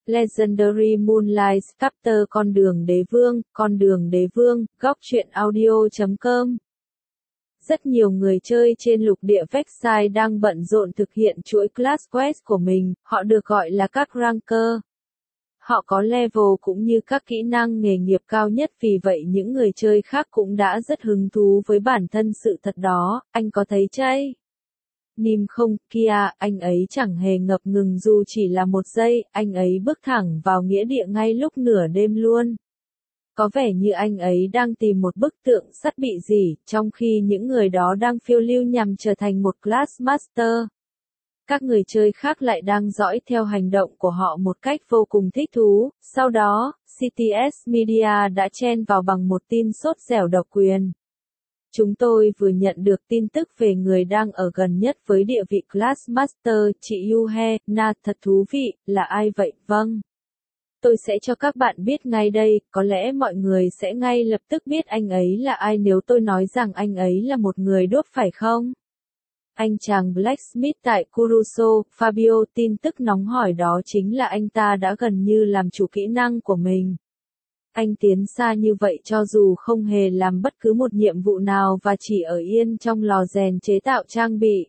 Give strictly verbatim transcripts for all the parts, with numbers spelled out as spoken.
Legendary Moonlight Chapter Con đường đế vương, con đường đế vương, góc truyện audio chấm com. Rất nhiều người chơi trên lục địa Vexai đang bận rộn thực hiện chuỗi Class Quest của mình, họ được gọi là các ranker. Họ có level cũng như các kỹ năng nghề nghiệp cao nhất, vì vậy những người chơi khác cũng đã rất hứng thú với bản thân sự thật đó. Anh có thấy chay? Nim không, kia, anh ấy chẳng hề ngập ngừng dù chỉ là một giây, anh ấy bước thẳng vào nghĩa địa ngay lúc nửa đêm luôn. Có vẻ như anh ấy đang tìm một bức tượng sắt bị rỉ, trong khi những người đó đang phiêu lưu nhằm trở thành một Class Master. Các người chơi khác lại đang dõi theo hành động của họ một cách vô cùng thích thú. Sau đó, xê tê ét Media đã chen vào bằng một tin sốt dẻo độc quyền. Chúng tôi vừa nhận được tin tức về người đang ở gần nhất với địa vị Class Master, chị Yuhe Na, thật thú vị, là ai vậy? Vâng. Tôi sẽ cho các bạn biết ngay đây, có lẽ mọi người sẽ ngay lập tức biết anh ấy là ai nếu tôi nói rằng anh ấy là một người đốt phải không? Anh chàng Blacksmith tại Kuruso, Fabio, tin tức nóng hổi đó chính là anh ta đã gần như làm chủ kỹ năng của mình. Anh tiến xa như vậy cho dù không hề làm bất cứ một nhiệm vụ nào và chỉ ở yên trong lò rèn chế tạo trang bị.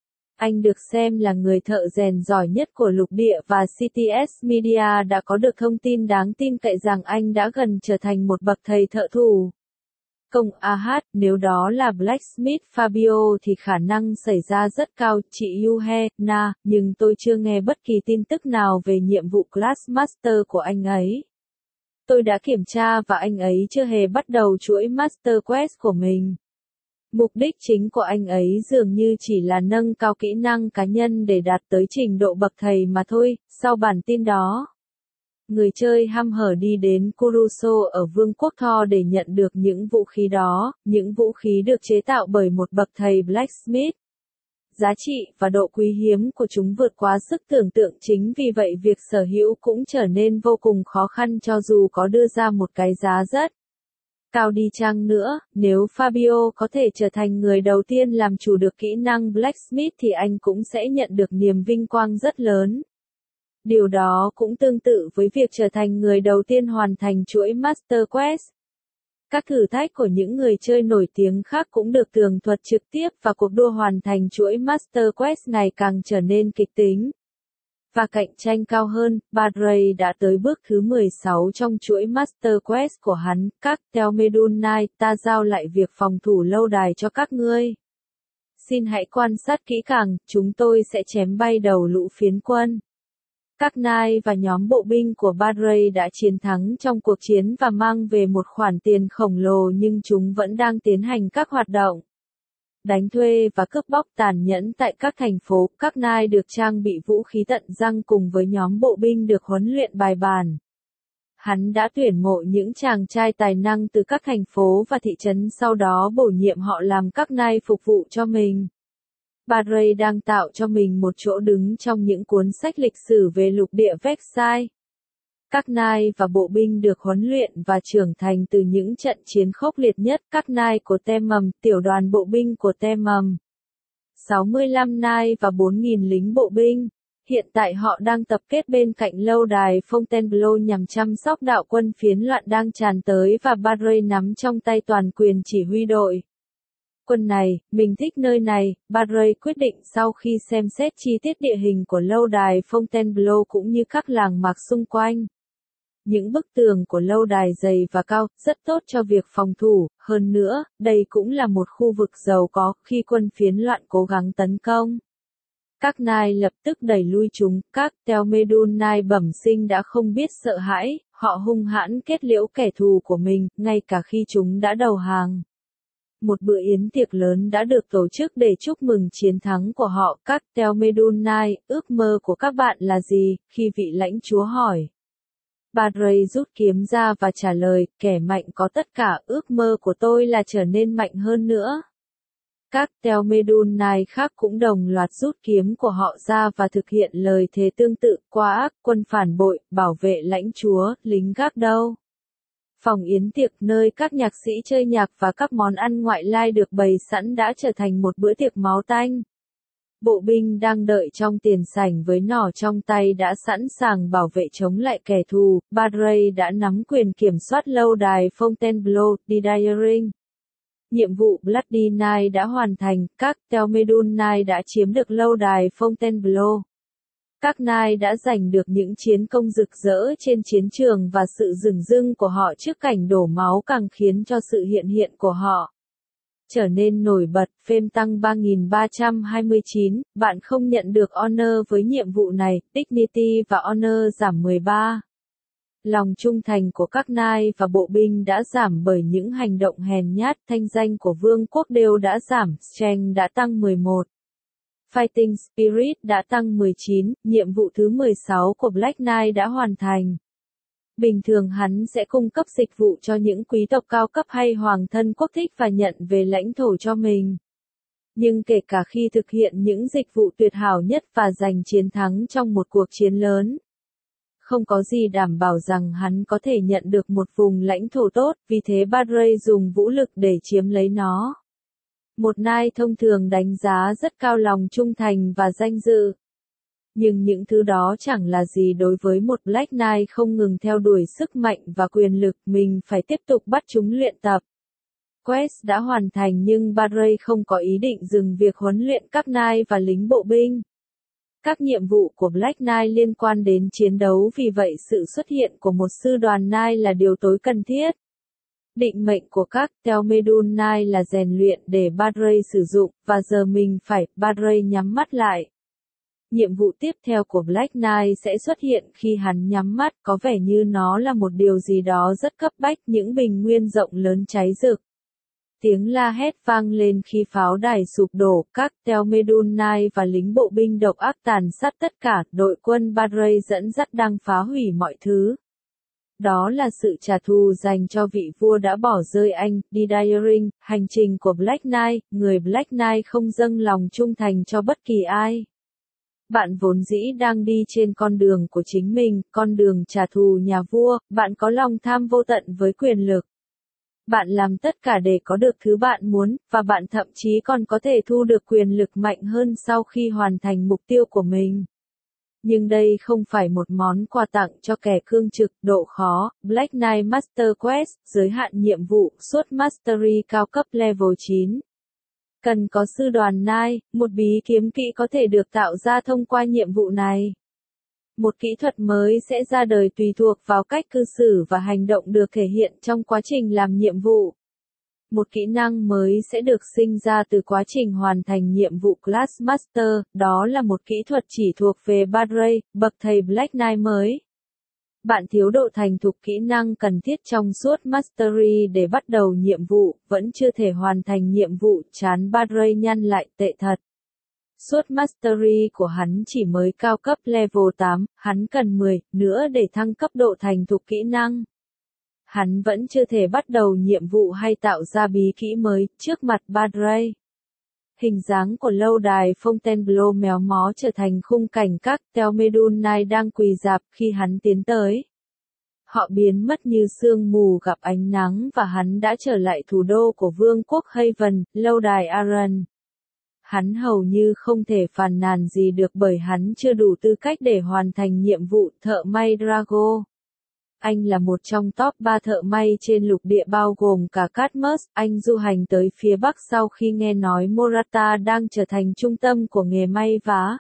Anh được xem là người thợ rèn giỏi nhất của lục địa và xê tê ét Media đã có được thông tin đáng tin cậy rằng anh đã gần trở thành một bậc thầy thợ thủ công. a hát, nếu đó là Blacksmith Fabio thì khả năng xảy ra rất cao, chị Yuhe Na, nhưng tôi chưa nghe bất kỳ tin tức nào về nhiệm vụ Class Master của anh ấy. Tôi đã kiểm tra và anh ấy chưa hề bắt đầu chuỗi Master Quest của mình. Mục đích chính của anh ấy dường như chỉ là nâng cao kỹ năng cá nhân để đạt tới trình độ bậc thầy mà thôi. Sau bản tin đó, người chơi hăm hở đi đến Kuruso ở Vương quốc Thor để nhận được những vũ khí đó, những vũ khí được chế tạo bởi một bậc thầy Blacksmith. Giá trị và độ quý hiếm của chúng vượt quá sức tưởng tượng, chính vì vậy việc sở hữu cũng trở nên vô cùng khó khăn cho dù có đưa ra một cái giá rất cao đi chăng nữa. Nếu Fabio có thể trở thành người đầu tiên làm chủ được kỹ năng Blacksmith thì anh cũng sẽ nhận được niềm vinh quang rất lớn. Điều đó cũng tương tự với việc trở thành người đầu tiên hoàn thành chuỗi Master Quest. Các thử thách của những người chơi nổi tiếng khác cũng được tường thuật trực tiếp và cuộc đua hoàn thành chuỗi Master Quest ngày càng trở nên kịch tính và cạnh tranh cao hơn. Badray đã tới bước thứ mười sáu trong chuỗi Master Quest của hắn. Các theo Medun Knight, ta giao lại việc phòng thủ lâu đài cho các ngươi. Xin hãy quan sát kỹ càng, chúng tôi sẽ chém bay đầu lũ phiến quân. Các Knight và nhóm bộ binh của Badray đã chiến thắng trong cuộc chiến và mang về một khoản tiền khổng lồ, nhưng chúng vẫn đang tiến hành các hoạt động đánh thuê và cướp bóc tàn nhẫn tại các thành phố. Các Knight được trang bị vũ khí tận răng cùng với nhóm bộ binh được huấn luyện bài bản. Hắn đã tuyển mộ những chàng trai tài năng từ các thành phố và thị trấn, sau đó bổ nhiệm họ làm các Knight phục vụ cho mình. Badray đang tạo cho mình một chỗ đứng trong những cuốn sách lịch sử về lục địa Vexai. Các Knight và bộ binh được huấn luyện và trưởng thành từ những trận chiến khốc liệt nhất. Các Knight của Temem, tiểu đoàn bộ binh của Temem, sáu mươi lăm Knight và bốn nghìn lính bộ binh. Hiện tại họ đang tập kết bên cạnh lâu đài Fontainebleau nhằm chăm sóc đạo quân phiến loạn đang tràn tới, và Badray nắm trong tay toàn quyền chỉ huy đội quân này. Mình thích nơi này, Badray quyết định sau khi xem xét chi tiết địa hình của lâu đài Fontainebleau cũng như các làng mạc xung quanh. Những bức tường của lâu đài dày và cao, rất tốt cho việc phòng thủ. Hơn nữa, đây cũng là một khu vực giàu có khi quân phiến loạn cố gắng tấn công. Các Knight lập tức đẩy lui chúng. Các theo Medun Knight bẩm sinh đã không biết sợ hãi, họ hung hãn kết liễu kẻ thù của mình, ngay cả khi chúng đã đầu hàng. Một bữa yến tiệc lớn đã được tổ chức để chúc mừng chiến thắng của họ. Các theo Medun Knight, ước mơ của các bạn là gì? Khi vị lãnh chúa hỏi, Badray rút kiếm ra và trả lời, kẻ mạnh có tất cả, ước mơ của tôi là trở nên mạnh hơn nữa. Các theo Medun Knight khác cũng đồng loạt rút kiếm của họ ra và thực hiện lời thề tương tự. Quá ác, quân phản bội, bảo vệ lãnh chúa, lính gác đâu. Phòng yến tiệc nơi các nhạc sĩ chơi nhạc và các món ăn ngoại lai được bày sẵn đã trở thành một bữa tiệc máu tanh. Bộ binh đang đợi trong tiền sảnh với nỏ trong tay đã sẵn sàng bảo vệ chống lại kẻ thù. Barrey đã nắm quyền kiểm soát lâu đài Fontainebleau, Didiering. Nhiệm vụ Bloody Night đã hoàn thành, các Telmedun Knight đã chiếm được lâu đài Fontainebleau. Các Knight đã giành được những chiến công rực rỡ trên chiến trường và sự dửng dưng của họ trước cảnh đổ máu càng khiến cho sự hiện hiện của họ trở nên nổi bật. Fame tăng ba nghìn ba trăm hai mươi chín, bạn không nhận được Honor với nhiệm vụ này, Dignity và Honor giảm mười ba. Lòng trung thành của các Knight và bộ binh đã giảm bởi những hành động hèn nhát, thanh danh của vương quốc đều đã giảm, Strength đã tăng mười một. Fighting Spirit đã tăng mười chín, nhiệm vụ thứ mười sáu của Black Knight đã hoàn thành. Bình thường hắn sẽ cung cấp dịch vụ cho những quý tộc cao cấp hay hoàng thân quốc thích và nhận về lãnh thổ cho mình. Nhưng kể cả khi thực hiện những dịch vụ tuyệt hảo nhất và giành chiến thắng trong một cuộc chiến lớn, không có gì đảm bảo rằng hắn có thể nhận được một vùng lãnh thổ tốt, vì thế Barrey dùng vũ lực để chiếm lấy nó. Một Knight thông thường đánh giá rất cao lòng trung thành và danh dự. Nhưng những thứ đó chẳng là gì đối với một Black Knight không ngừng theo đuổi sức mạnh và quyền lực, mình phải tiếp tục bắt chúng luyện tập. Quest đã hoàn thành nhưng Barrey không có ý định dừng việc huấn luyện các Knight và lính bộ binh. Các nhiệm vụ của Black Knight liên quan đến chiến đấu, vì vậy sự xuất hiện của một sư đoàn Knight là điều tối cần thiết. Định mệnh của các Telmedun Knight là rèn luyện để Barrey sử dụng, và giờ mình phải, Barrey nhắm mắt lại. Nhiệm vụ tiếp theo của Black Knight sẽ xuất hiện khi hắn nhắm mắt, có vẻ như nó là một điều gì đó rất cấp bách, những bình nguyên rộng lớn cháy rực. Tiếng la hét vang lên khi pháo đài sụp đổ, các Telmedun Knight và lính bộ binh độc ác tàn sát tất cả, đội quân Barrey dẫn dắt đang phá hủy mọi thứ. Đó là sự trả thù dành cho vị vua đã bỏ rơi anh, Didiering. Hành trình của Black Knight, người Black Knight không dâng lòng trung thành cho bất kỳ ai. Bạn vốn dĩ đang đi trên con đường của chính mình, con đường trả thù nhà vua, bạn có lòng tham vô tận với quyền lực. Bạn làm tất cả để có được thứ bạn muốn, và bạn thậm chí còn có thể thu được quyền lực mạnh hơn sau khi hoàn thành mục tiêu của mình. Nhưng đây không phải một món quà tặng cho kẻ cương trực, độ khó. Black Knight Master Quest, giới hạn nhiệm vụ, suốt Mastery cao cấp level chín. Cần có sư đoàn Knight, một bí kiếm kỹ có thể được tạo ra thông qua nhiệm vụ này. Một kỹ thuật mới sẽ ra đời tùy thuộc vào cách cư xử và hành động được thể hiện trong quá trình làm nhiệm vụ. Một kỹ năng mới sẽ được sinh ra từ quá trình hoàn thành nhiệm vụ Class Master, đó là một kỹ thuật chỉ thuộc về Barrey, bậc thầy Black Knight mới. Bạn thiếu độ thành thục kỹ năng cần thiết trong suốt Mastery để bắt đầu nhiệm vụ, vẫn chưa thể hoàn thành nhiệm vụ, trán Barrey nhăn lại, tệ thật. Suốt Mastery của hắn chỉ mới cao cấp level tám, hắn cần mười nữa để thăng cấp độ thành thục kỹ năng. Hắn vẫn chưa thể bắt đầu nhiệm vụ hay tạo ra bí kỹ mới, trước mặt Barrey. Hình dáng của lâu đài Fontainebleau méo mó trở thành khung cảnh các Telmedun Knight đang quỳ rạp khi hắn tiến tới. Họ biến mất như sương mù gặp ánh nắng và hắn đã trở lại thủ đô của vương quốc Haven, lâu đài Arran. Hắn hầu như không thể phàn nàn gì được bởi hắn chưa đủ tư cách để hoàn thành nhiệm vụ thợ may Drago. Anh là một trong top ba thợ may trên lục địa bao gồm cả Cadmus. Anh du hành tới phía Bắc sau khi nghe nói Morata đang trở thành trung tâm của nghề may vá.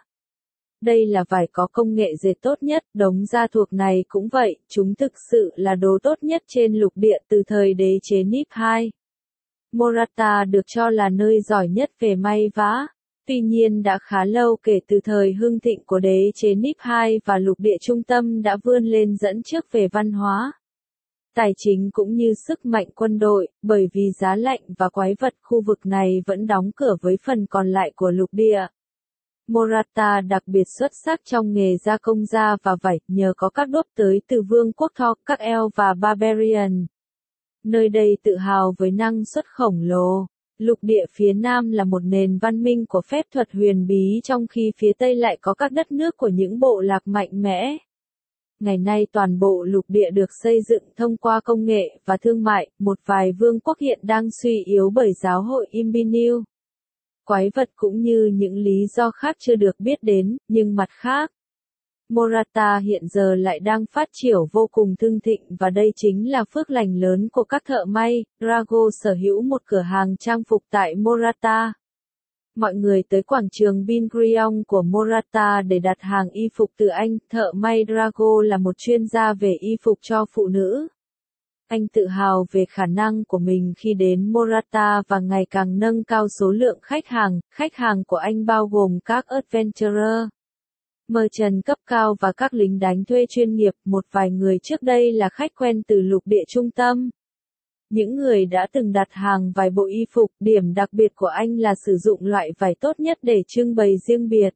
Đây là vải có công nghệ dệt tốt nhất, đống da thuộc này cũng vậy, chúng thực sự là đồ tốt nhất trên lục địa từ thời đế chế Nip hai. Morata được cho là nơi giỏi nhất về may vá. Tuy nhiên đã khá lâu kể từ thời hưng thịnh của đế chế Nip hai và lục địa trung tâm đã vươn lên dẫn trước về văn hóa, tài chính cũng như sức mạnh quân đội, bởi vì giá lạnh và quái vật khu vực này vẫn đóng cửa với phần còn lại của lục địa. Morata đặc biệt xuất sắc trong nghề gia công da và vải, nhờ có các đốp tới từ vương quốc Thor, các Elf và Barbarian. Nơi đây tự hào với năng suất khổng lồ. Lục địa phía Nam là một nền văn minh của phép thuật huyền bí, trong khi phía Tây lại có các đất nước của những bộ lạc mạnh mẽ. Ngày nay toàn bộ lục địa được xây dựng thông qua công nghệ và thương mại, một vài vương quốc hiện đang suy yếu bởi giáo hội Imbinil. quái vật cũng như những lý do khác chưa được biết đến, nhưng mặt khác, Morata hiện giờ lại đang phát triển vô cùng hưng thịnh và đây chính là phước lành lớn của các thợ may. Drago sở hữu một cửa hàng trang phục tại Morata. Mọi người tới quảng trường Bin Gurion của Morata để đặt hàng y phục từ anh. Thợ may Drago là một chuyên gia về y phục cho phụ nữ. Anh tự hào về khả năng của mình khi đến Morata và ngày càng nâng cao số lượng khách hàng. Khách hàng của anh bao gồm các adventurer, merchant cấp cao và các lính đánh thuê chuyên nghiệp. Một vài người trước đây là khách quen từ lục địa trung tâm. Những người đã từng đặt hàng vài bộ y phục. Điểm đặc biệt của anh là sử dụng loại vải tốt nhất để trưng bày riêng biệt.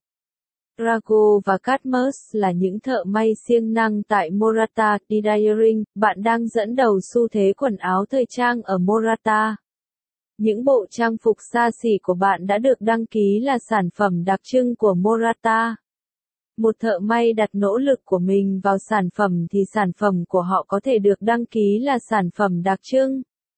Drago và Cadmus là những thợ may siêng năng tại Morata Detailing. Bạn đang dẫn đầu xu thế quần áo thời trang ở Morata. Những bộ trang phục xa xỉ của bạn đã được đăng ký là sản phẩm đặc trưng của Morata. Một thợ may đặt nỗ lực của mình vào sản phẩm thì sản phẩm của họ có thể được đăng ký là sản phẩm đặc trưng.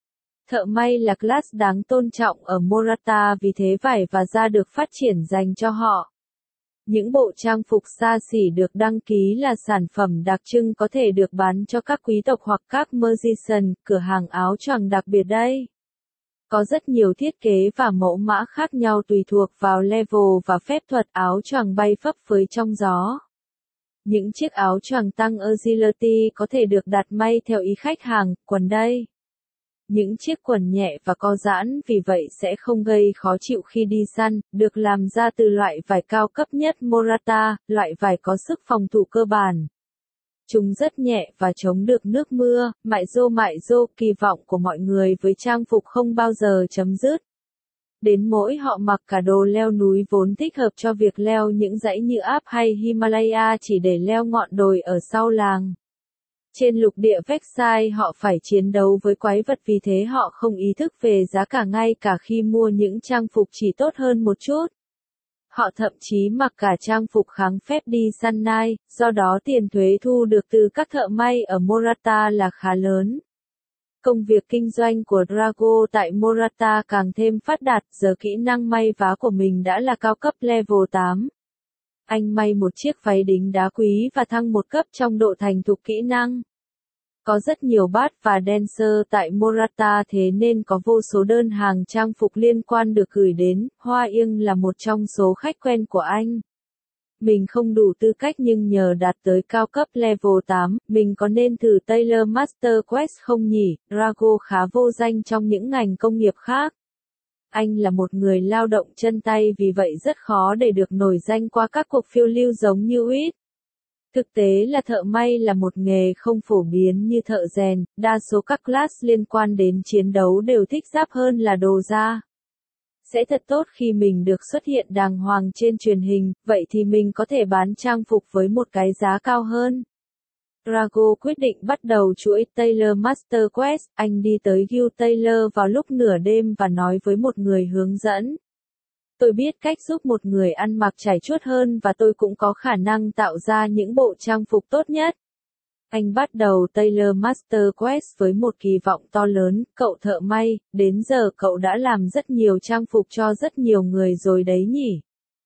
Thợ may là class đáng tôn trọng ở Morata vì thế vải và da được phát triển dành cho họ. Những bộ trang phục xa xỉ được đăng ký là sản phẩm đặc trưng có thể được bán cho các quý tộc hoặc các musician, cửa hàng áo choàng đặc biệt đây. Có rất nhiều thiết kế và mẫu mã khác nhau tùy thuộc vào level và phép thuật áo choàng bay phấp phới trong gió. Những chiếc áo choàng tăng agility có thể được đặt may theo ý khách hàng, quần đây. Những chiếc quần nhẹ và co giãn vì vậy sẽ không gây khó chịu khi đi săn, được làm ra từ loại vải cao cấp nhất Morata, loại vải có sức phòng thủ cơ bản. Chúng rất nhẹ và chống được nước mưa. Mại rô mại rô, kỳ vọng của mọi người với trang phục không bao giờ chấm dứt. Đến mỗi họ mặc cả đồ leo núi vốn thích hợp cho việc leo những dãy như Alp hay Himalaya chỉ để leo ngọn đồi ở sau làng. Trên lục địa Versailles họ phải chiến đấu với quái vật vì thế họ không ý thức về giá cả ngay cả khi mua những trang phục chỉ tốt hơn một chút. Họ thậm chí mặc cả trang phục kháng phép đi săn nai, do đó tiền thuế thu được từ các thợ may ở Morata là khá lớn. Công việc kinh doanh của Drago tại Morata càng thêm phát đạt, giờ kỹ năng may vá của mình đã là cao cấp level tám. Anh may một chiếc váy đính đá quý và thăng một cấp trong độ thành thục kỹ năng. Có rất nhiều bát và dancer tại Morata thế nên có vô số đơn hàng trang phục liên quan được gửi đến. Hoa Yên là một trong số khách quen của anh. Mình không đủ tư cách nhưng nhờ đạt tới cao cấp level tám, mình có nên thử Tailor Master Quest không nhỉ? Drago khá vô danh trong những ngành công nghiệp khác. Anh là một người lao động chân tay vì vậy rất khó để được nổi danh qua các cuộc phiêu lưu giống như u i tê. Thực tế là thợ may là một nghề không phổ biến như thợ rèn, đa số các class liên quan đến chiến đấu đều thích giáp hơn là đồ da. Sẽ thật tốt khi mình được xuất hiện đàng hoàng trên truyền hình, vậy thì mình có thể bán trang phục với một cái giá cao hơn. Drago quyết định bắt đầu chuỗi Tailor Master Quest, anh đi tới Guild Tailor vào lúc nửa đêm và nói với một người hướng dẫn. Tôi biết cách giúp một người ăn mặc trải chuốt hơn và tôi cũng có khả năng tạo ra những bộ trang phục tốt nhất. Anh bắt đầu Tailor Master Quest với một kỳ vọng to lớn, cậu thợ may, đến giờ cậu đã làm rất nhiều trang phục cho rất nhiều người rồi đấy nhỉ.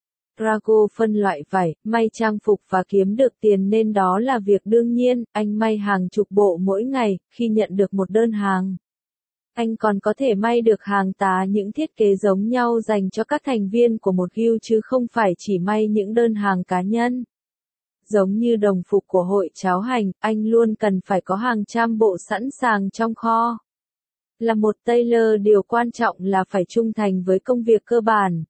Drago phân loại vải, may trang phục và kiếm được tiền nên đó là việc đương nhiên, anh may hàng chục bộ mỗi ngày, khi nhận được một đơn hàng. Anh còn có thể may được hàng tá những thiết kế giống nhau dành cho các thành viên của một guild chứ không phải chỉ may những đơn hàng cá nhân. Giống như đồng phục của hội cháo hành, anh luôn cần phải có hàng trăm bộ sẵn sàng trong kho. Là một tailor điều quan trọng là phải trung thành với công việc cơ bản.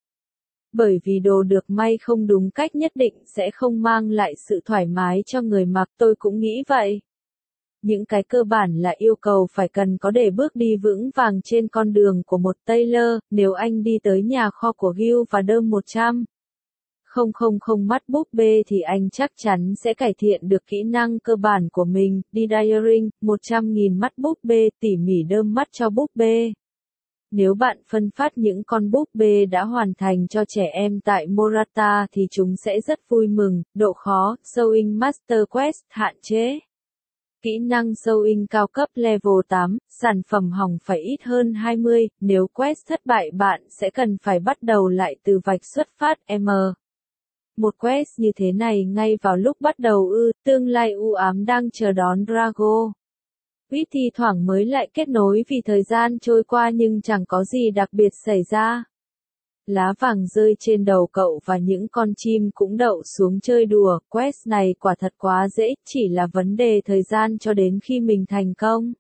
Bởi vì đồ được may không đúng cách nhất định sẽ không mang lại sự thoải mái cho người mặc, tôi cũng nghĩ vậy. Những cái cơ bản là yêu cầu phải cần có để bước đi vững vàng trên con đường của một tailor, nếu anh đi tới nhà kho của Guild và đơm một trăm không không không mắt búp bê thì anh chắc chắn sẽ cải thiện được kỹ năng cơ bản của mình, detailing, một trăm nghìn mắt búp bê, tỉ mỉ đơm mắt cho búp bê. Nếu bạn phân phát những con búp bê đã hoàn thành cho trẻ em tại Morata thì chúng sẽ rất vui mừng, độ khó, Sewing Master Quest, hạn chế. Kỹ năng sewing cao cấp level tám, sản phẩm hỏng phải ít hơn hai mươi, nếu quest thất bại bạn sẽ cần phải bắt đầu lại từ vạch xuất phát M. Một quest như thế này ngay vào lúc bắt đầu ư, tương lai u ám đang chờ đón Drago. Quýt thi thoảng mới lại kết nối vì thời gian trôi qua nhưng chẳng có gì đặc biệt xảy ra. Lá vàng rơi trên đầu cậu và những con chim cũng đậu xuống chơi đùa, quest này quả thật quá dễ, chỉ là vấn đề thời gian cho đến khi mình thành công.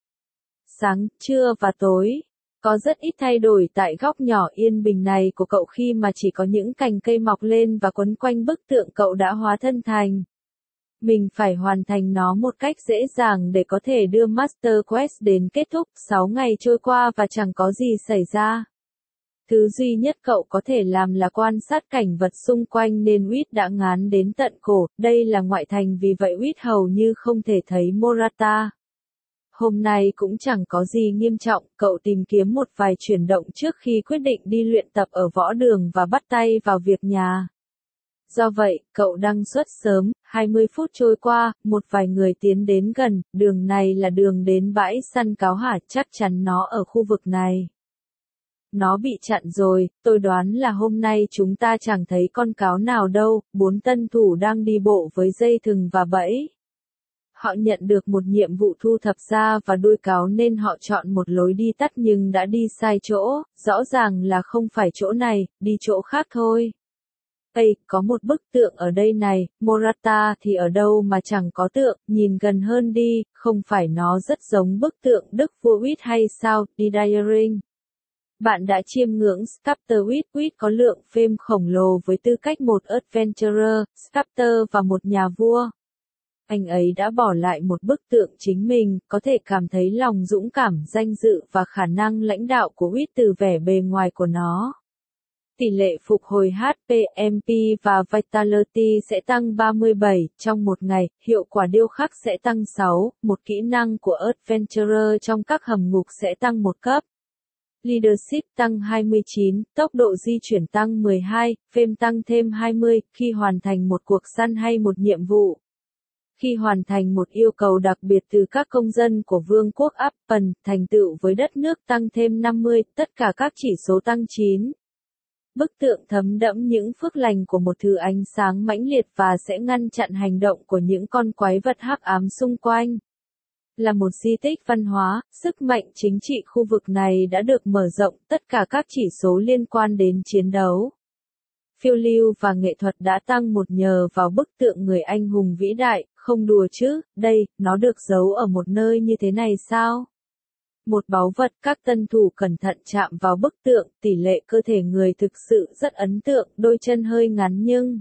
Sáng, trưa và tối. Có rất ít thay đổi tại góc nhỏ yên bình này của cậu khi mà chỉ có những cành cây mọc lên và quấn quanh bức tượng cậu đã hóa thân thành. Mình phải hoàn thành nó một cách dễ dàng để có thể đưa Master Quest đến kết thúc. sáu ngày trôi qua và chẳng có gì xảy ra. Thứ duy nhất cậu có thể làm là quan sát cảnh vật xung quanh nên Wit đã ngán đến tận cổ. Đây là ngoại thành vì vậy Wit hầu như không thể thấy Morata. Hôm nay cũng chẳng có gì nghiêm trọng, cậu tìm kiếm một vài chuyển động trước khi quyết định đi luyện tập ở võ đường và bắt tay vào việc nhà. Do vậy, cậu đăng xuất sớm, hai mươi phút trôi qua, một vài người tiến đến gần, đường này là đường đến bãi săn cáo hả, chắc chắn nó ở khu vực này. Nó bị chặn rồi, tôi đoán là hôm nay chúng ta chẳng thấy con cáo nào đâu, bốn tân thủ đang đi bộ với dây thừng và bẫy. Họ nhận được một nhiệm vụ thu thập da và đuôi cáo nên họ chọn một lối đi tắt nhưng đã đi sai chỗ, rõ ràng là không phải chỗ này, đi chỗ khác thôi. Ây, có một bức tượng ở đây này, Morata thì ở đâu mà chẳng có tượng, nhìn gần hơn đi, không phải nó rất giống bức tượng Đức vua Wit hay sao, đi Diaring. Bạn đã chiêm ngưỡng Sculptor Wit. Wit có lượng fame khổng lồ với tư cách một adventurer, sculptor và một nhà vua. Anh ấy đã bỏ lại một bức tượng chính mình, có thể cảm thấy lòng dũng cảm, danh dự và khả năng lãnh đạo của Wit từ vẻ bề ngoài của nó. Tỷ lệ phục hồi hát pê, em pê và Vitality sẽ tăng ba mươi bảy trong một ngày, hiệu quả điêu khắc sẽ tăng sáu, một kỹ năng của Adventurer trong các hầm ngục sẽ tăng một cấp. Leadership tăng hai mươi chín, tốc độ di chuyển tăng mười hai, fame tăng thêm hai mươi, khi hoàn thành một cuộc săn hay một nhiệm vụ. Khi hoàn thành một yêu cầu đặc biệt từ các công dân của Vương quốc Appen, thành tựu với đất nước tăng thêm năm mươi, tất cả các chỉ số tăng chín. Bức tượng thấm đẫm những phước lành của một thứ ánh sáng mãnh liệt và sẽ ngăn chặn hành động của những con quái vật hắc ám xung quanh. Là một di tích văn hóa, sức mạnh chính trị khu vực này đã được mở rộng, tất cả các chỉ số liên quan đến chiến đấu, phiêu lưu và nghệ thuật đã tăng một nhờ vào bức tượng người anh hùng vĩ đại, không đùa chứ, đây, nó được giấu ở một nơi như thế này sao? Một báu vật, các tân thủ cẩn thận chạm vào bức tượng, tỷ lệ cơ thể người thực sự rất ấn tượng, đôi chân hơi ngắn nhưng...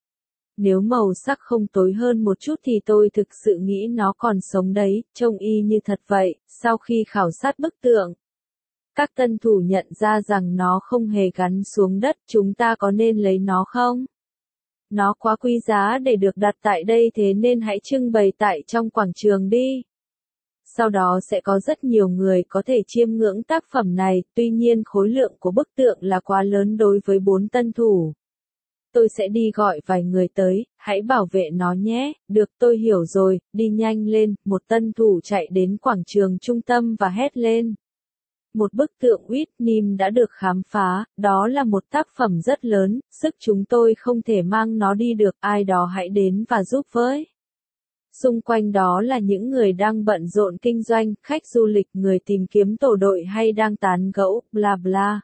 Nếu màu sắc không tối hơn một chút thì tôi thực sự nghĩ nó còn sống đấy, trông y như thật vậy, sau khi khảo sát bức tượng. Các tân thủ nhận ra rằng nó không hề gắn xuống đất, chúng ta có nên lấy nó không? Nó quá quý giá để được đặt tại đây thế nên hãy trưng bày tại trong quảng trường đi. Sau đó sẽ có rất nhiều người có thể chiêm ngưỡng tác phẩm này, tuy nhiên khối lượng của bức tượng là quá lớn đối với bốn tân thủ. Tôi sẽ đi gọi vài người tới, hãy bảo vệ nó nhé, được tôi hiểu rồi, đi nhanh lên, một tân thủ chạy đến quảng trường trung tâm và hét lên. Một bức tượng Whitney đã được khám phá, đó là một tác phẩm rất lớn, sức chúng tôi không thể mang nó đi được, ai đó hãy đến và giúp với. Xung quanh đó là những người đang bận rộn kinh doanh, khách du lịch, người tìm kiếm tổ đội hay đang tán gẫu, bla bla.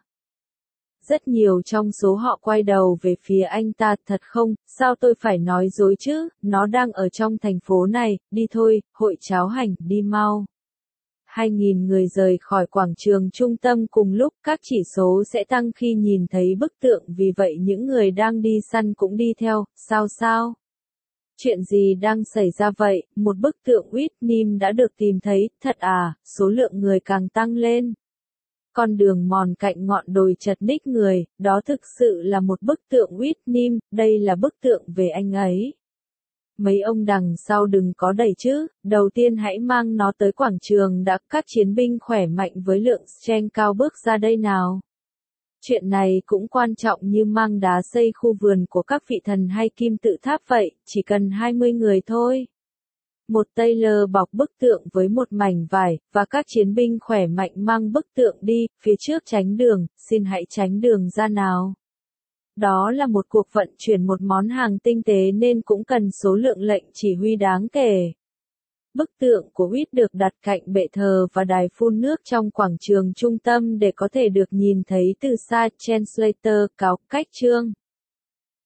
Rất nhiều trong số họ quay đầu về phía anh ta, thật không, sao tôi phải nói dối chứ, nó đang ở trong thành phố này, đi thôi, hội cháo hành, đi mau. Hai nghìn người rời khỏi quảng trường trung tâm cùng lúc, các chỉ số sẽ tăng khi nhìn thấy bức tượng, vì vậy những người đang đi săn cũng đi theo, sao sao? Chuyện gì đang xảy ra vậy, một bức tượng Whitney đã được tìm thấy, thật à, số lượng người càng tăng lên. Con đường mòn cạnh ngọn đồi chật ních người, đó thực sự là một bức tượng Whitney, đây là bức tượng về anh ấy. Mấy ông đằng sau đừng có đẩy chứ, đầu tiên hãy mang nó tới quảng trường đã, các chiến binh khỏe mạnh với lượng strength cao bước ra đây nào. Chuyện này cũng quan trọng như mang đá xây khu vườn của các vị thần hay kim tự tháp vậy, chỉ cần hai mươi người thôi. Một Taylor bọc bức tượng với một mảnh vải, và các chiến binh khỏe mạnh mang bức tượng đi, phía trước tránh đường, xin hãy tránh đường ra nào. Đó là một cuộc vận chuyển một món hàng tinh tế nên cũng cần số lượng lệnh chỉ huy đáng kể. Bức tượng của Whit được đặt cạnh bệ thờ và đài phun nước trong quảng trường trung tâm để có thể được nhìn thấy từ xa. Translator cáo cách chương